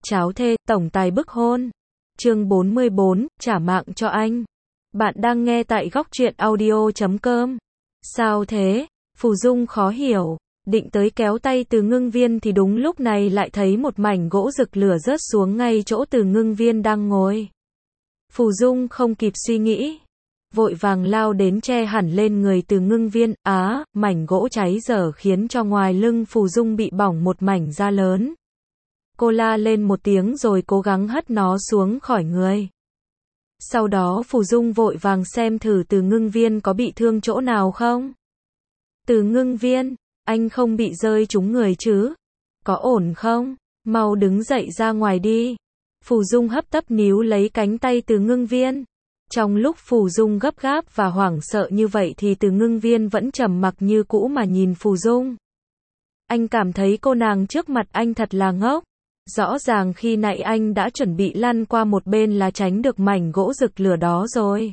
Cháo thê, tổng tài bức hôn. Chương 44, trả mạng cho anh. Bạn đang nghe tại góc truyện audio.com. Sao thế? Phù Dung khó hiểu, định tới kéo tay Từ Ngưng Viên thì đúng lúc này lại thấy một mảnh gỗ rực lửa rớt xuống ngay chỗ Từ Ngưng Viên đang ngồi. Phù Dung không kịp suy nghĩ, vội vàng lao đến che hẳn lên người Từ Ngưng Viên. Mảnh gỗ cháy dở khiến cho ngoài lưng Phù Dung bị bỏng một mảnh da lớn. Cô la lên một tiếng rồi cố gắng hất nó xuống khỏi người. Sau đó Phù Dung vội vàng xem thử Từ Ngưng Viên có bị thương chỗ nào không. Từ Ngưng Viên, anh không bị rơi trúng người chứ? Có ổn không? Mau đứng dậy ra ngoài đi. Phù Dung hấp tấp níu lấy cánh tay Từ Ngưng Viên. Trong lúc Phù Dung gấp gáp và hoảng sợ như vậy thì Từ Ngưng Viên vẫn trầm mặc như cũ mà nhìn Phù Dung. Anh cảm thấy cô nàng trước mặt anh thật là ngốc. Rõ ràng khi nãy anh đã chuẩn bị lăn qua một bên là tránh được mảnh gỗ rực lửa đó rồi.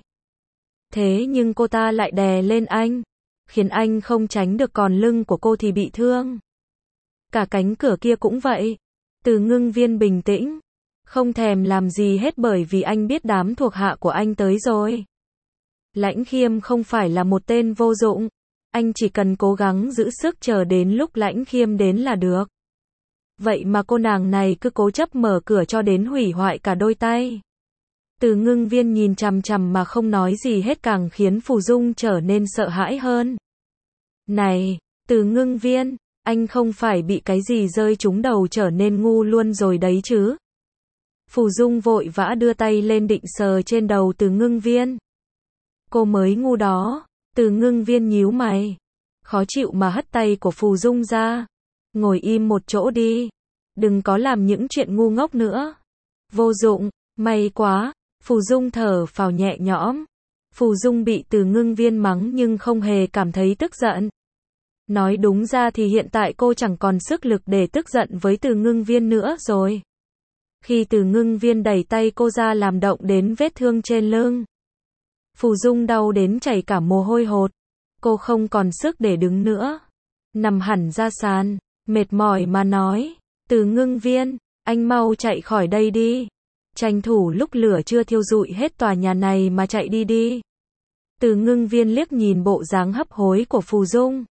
Thế nhưng cô ta lại đè lên anh, khiến anh không tránh được, còn lưng của cô thì bị thương. Cả cánh cửa kia cũng vậy. Từ Ngưng Viên bình tĩnh, không thèm làm gì hết bởi vì anh biết đám thuộc hạ của anh tới rồi. Lãnh Khiêm không phải là một tên vô dụng, anh chỉ cần cố gắng giữ sức chờ đến lúc Lãnh Khiêm đến là được. Vậy mà cô nàng này cứ cố chấp mở cửa cho đến hủy hoại cả đôi tay. Từ Ngưng Viên nhìn chằm chằm mà không nói gì hết càng khiến Phù Dung trở nên sợ hãi hơn. Này, Từ Ngưng Viên, anh không phải bị cái gì rơi trúng đầu trở nên ngu luôn rồi đấy chứ? Phù Dung vội vã đưa tay lên định sờ trên đầu Từ Ngưng Viên. Cô mới ngu đó. Từ Ngưng Viên nhíu mày, khó chịu mà hất tay của Phù Dung ra. Ngồi im một chỗ đi, đừng có làm những chuyện ngu ngốc nữa. Vô dụng, may quá. Phù Dung thở phào nhẹ nhõm. Phù Dung bị Từ Ngưng Viên mắng nhưng không hề cảm thấy tức giận. Nói đúng ra thì hiện tại cô chẳng còn sức lực để tức giận với Từ Ngưng Viên nữa rồi. Khi Từ Ngưng Viên đẩy tay cô ra làm động đến vết thương trên lưng, Phù Dung đau đến chảy cả mồ hôi hột. Cô không còn sức để đứng nữa, nằm hẳn ra sàn, mệt mỏi mà nói, Từ Ngưng Viên, anh mau chạy khỏi đây đi. Tranh thủ lúc lửa chưa thiêu rụi hết tòa nhà này mà chạy đi đi. Từ Ngưng Viên liếc nhìn bộ dáng hấp hối của Phù Dung,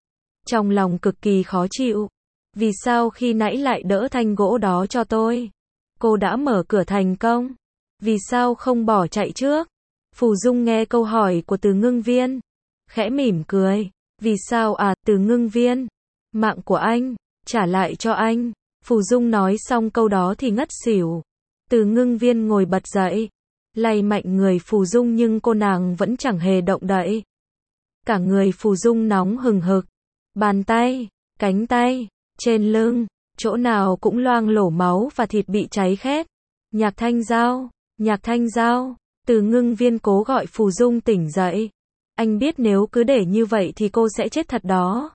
trong lòng cực kỳ khó chịu. Vì sao khi nãy lại đỡ thanh gỗ đó cho tôi? Cô đã mở cửa thành công, vì sao không bỏ chạy trước? Phù Dung nghe câu hỏi của Từ Ngưng Viên, khẽ mỉm cười. Vì sao à, Từ Ngưng Viên? Mạng của anh, trả lại cho anh. Phù Dung nói xong câu đó thì ngất xỉu. Từ Ngưng Viên ngồi bật dậy, lay mạnh người Phù Dung nhưng cô nàng vẫn chẳng hề động đậy. Cả người Phù Dung nóng hừng hực, bàn tay, cánh tay, trên lưng, chỗ nào cũng loang lổ máu và thịt bị cháy khét. Nhạc Thanh Giao, Nhạc Thanh Giao. Từ Ngưng Viên cố gọi Phù Dung tỉnh dậy. Anh biết nếu cứ để như vậy thì cô sẽ chết thật đó.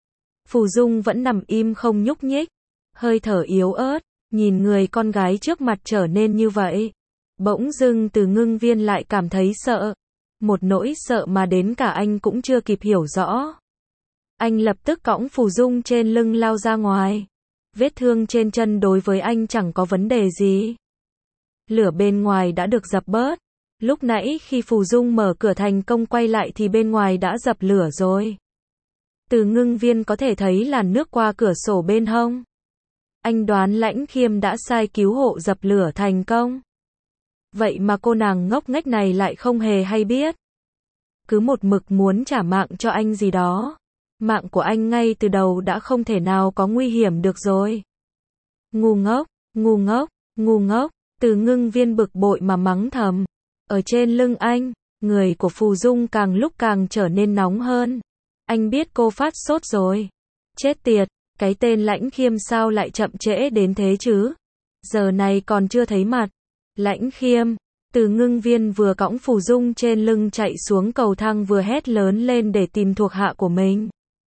Phù Dung vẫn nằm im không nhúc nhích, hơi thở yếu ớt, nhìn người con gái trước mặt trở nên như vậy. Bỗng dưng Từ Ngưng Viên lại cảm thấy sợ. Một nỗi sợ mà đến cả anh cũng chưa kịp hiểu rõ. Anh lập tức cõng Phù Dung trên lưng lao ra ngoài. Vết thương trên chân đối với anh chẳng có vấn đề gì. Lửa bên ngoài đã được dập bớt. Lúc nãy khi Phù Dung mở cửa thành công quay lại thì bên ngoài đã dập lửa rồi. Từ Ngưng Viên có thể thấy làn nước qua cửa sổ bên hông. Anh đoán Lãnh Khiêm đã sai cứu hộ dập lửa thành công. Vậy mà cô nàng ngốc nghếch này lại không hề hay biết. Cứ một mực muốn trả mạng cho anh gì đó. Mạng của anh ngay từ đầu đã không thể nào có nguy hiểm được rồi. Ngu ngốc, ngu ngốc, ngu ngốc. Từ Ngưng Viên bực bội mà mắng thầm. Ở trên lưng anh, người của Phù Dung càng lúc càng trở nên nóng hơn. Anh biết cô phát sốt rồi. Chết tiệt, cái tên Lãnh Khiêm sao lại chậm trễ đến thế chứ? Giờ này còn chưa thấy mặt. Lãnh Khiêm. Từ Ngưng Viên vừa cõng Phù Dung trên lưng chạy xuống cầu thang vừa hét lớn lên để tìm thuộc hạ của mình.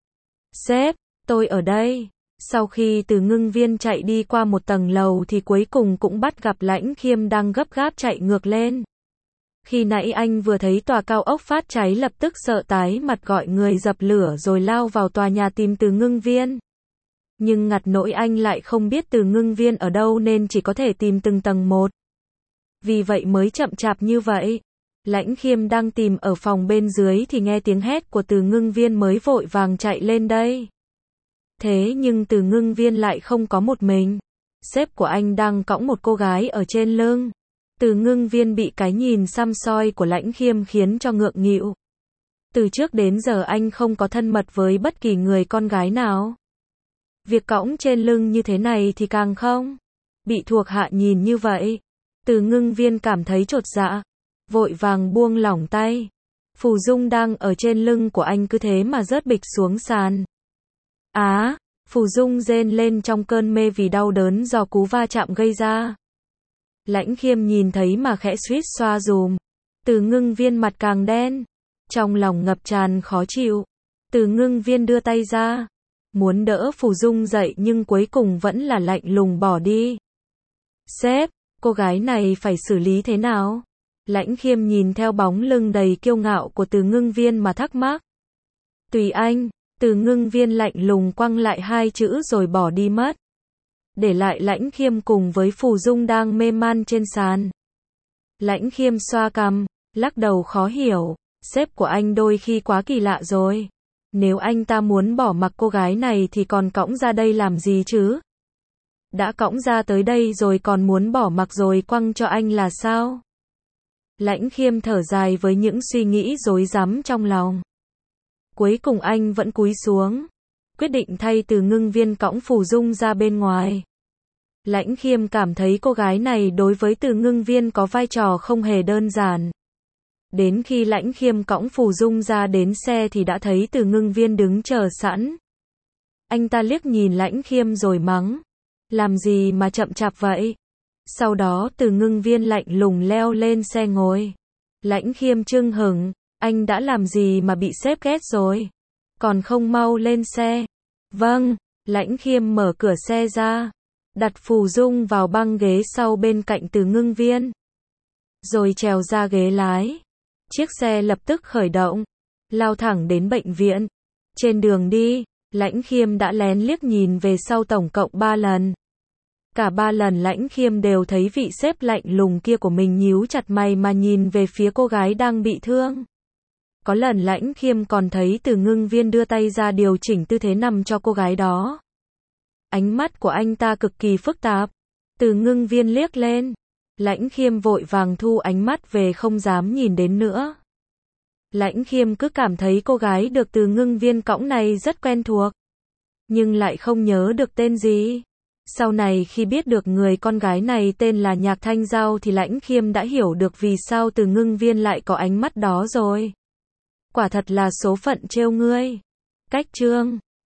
Sếp, tôi ở đây. Sau khi Từ Ngưng Viên chạy đi qua một tầng lầu thì cuối cùng cũng bắt gặp Lãnh Khiêm đang gấp gáp chạy ngược lên. Khi nãy anh vừa thấy tòa cao ốc phát cháy lập tức sợ tái mặt gọi người dập lửa rồi lao vào tòa nhà tìm Từ Ngưng Viên. Nhưng ngặt nỗi anh lại không biết Từ Ngưng Viên ở đâu nên chỉ có thể tìm từng tầng một. Vì vậy mới chậm chạp như vậy. Lãnh Khiêm đang tìm ở phòng bên dưới thì nghe tiếng hét của Từ Ngưng Viên mới vội vàng chạy lên đây. Thế nhưng Từ Ngưng Viên lại không có một mình. Sếp của anh đang cõng một cô gái ở trên lưng. Từ Ngưng Viên bị cái nhìn săm soi của Lãnh Khiêm khiến cho ngượng nghịu. Từ trước đến giờ anh không có thân mật với bất kỳ người con gái nào. Việc cõng trên lưng như thế này thì càng không. Bị thuộc hạ nhìn như vậy. Từ Ngưng Viên cảm thấy chột dạ. Vội vàng buông lỏng tay. Phù Dung đang ở trên lưng của anh cứ thế mà rớt bịch xuống sàn. Phù Dung rên lên trong cơn mê vì đau đớn do cú va chạm gây ra. Lãnh Khiêm nhìn thấy mà khẽ suýt xoa dùm. Từ Ngưng Viên mặt càng đen. Trong lòng ngập tràn khó chịu. Từ Ngưng Viên đưa tay ra. Muốn đỡ Phù Dung dậy nhưng cuối cùng vẫn là lạnh lùng bỏ đi. Sếp, cô gái này phải xử lý thế nào? Lãnh Khiêm nhìn theo bóng lưng đầy kiêu ngạo của Từ Ngưng Viên mà thắc mắc. Tùy anh. Từ Ngưng Viên lạnh lùng quăng lại hai chữ rồi bỏ đi mất. Để lại Lãnh Khiêm cùng với Phù Dung đang mê man trên sàn. Lãnh Khiêm xoa cằm, lắc đầu khó hiểu. Sếp của anh đôi khi quá kỳ lạ rồi. Nếu anh ta muốn bỏ mặc cô gái này thì còn cõng ra đây làm gì chứ? Đã cõng ra tới đây rồi còn muốn bỏ mặc rồi quăng cho anh là sao? Lãnh Khiêm thở dài với những suy nghĩ rối rắm trong lòng. Cuối cùng anh vẫn cúi xuống. Quyết định thay Từ Ngưng Viên cõng Phù Dung ra bên ngoài. Lãnh Khiêm cảm thấy cô gái này đối với Từ Ngưng Viên có vai trò không hề đơn giản. Đến khi Lãnh Khiêm cõng Phù Dung ra đến xe thì đã thấy Từ Ngưng Viên đứng chờ sẵn. Anh ta liếc nhìn Lãnh Khiêm rồi mắng. Làm gì mà chậm chạp vậy? Sau đó Từ Ngưng Viên lạnh lùng leo lên xe ngồi. Lãnh Khiêm chưng hửng. Anh đã làm gì mà bị sếp ghét rồi? Còn không mau lên xe. Vâng. Lãnh Khiêm mở cửa xe ra. Đặt Phù Dung vào băng ghế sau bên cạnh Từ Ngưng Viên. Rồi trèo ra ghế lái. Chiếc xe lập tức khởi động. Lao thẳng đến bệnh viện. Trên đường đi, Lãnh Khiêm đã lén liếc nhìn về sau tổng cộng 3 lần. Cả 3 lần Lãnh Khiêm đều thấy vị sếp lạnh lùng kia của mình nhíu chặt mày mà nhìn về phía cô gái đang bị thương. Có lần Lãnh Khiêm còn thấy Từ Ngưng Viên đưa tay ra điều chỉnh tư thế nằm cho cô gái đó. Ánh mắt của anh ta cực kỳ phức tạp. Từ Ngưng Viên liếc lên. Lãnh Khiêm vội vàng thu ánh mắt về không dám nhìn đến nữa. Lãnh Khiêm cứ cảm thấy cô gái được Từ Ngưng Viên cõng này rất quen thuộc. Nhưng lại không nhớ được tên gì. Sau này khi biết được người con gái này tên là Nhạc Thanh Giao thì Lãnh Khiêm đã hiểu được vì sao Từ Ngưng Viên lại có ánh mắt đó rồi. Quả thật là số phận trêu ngươi. Cách chương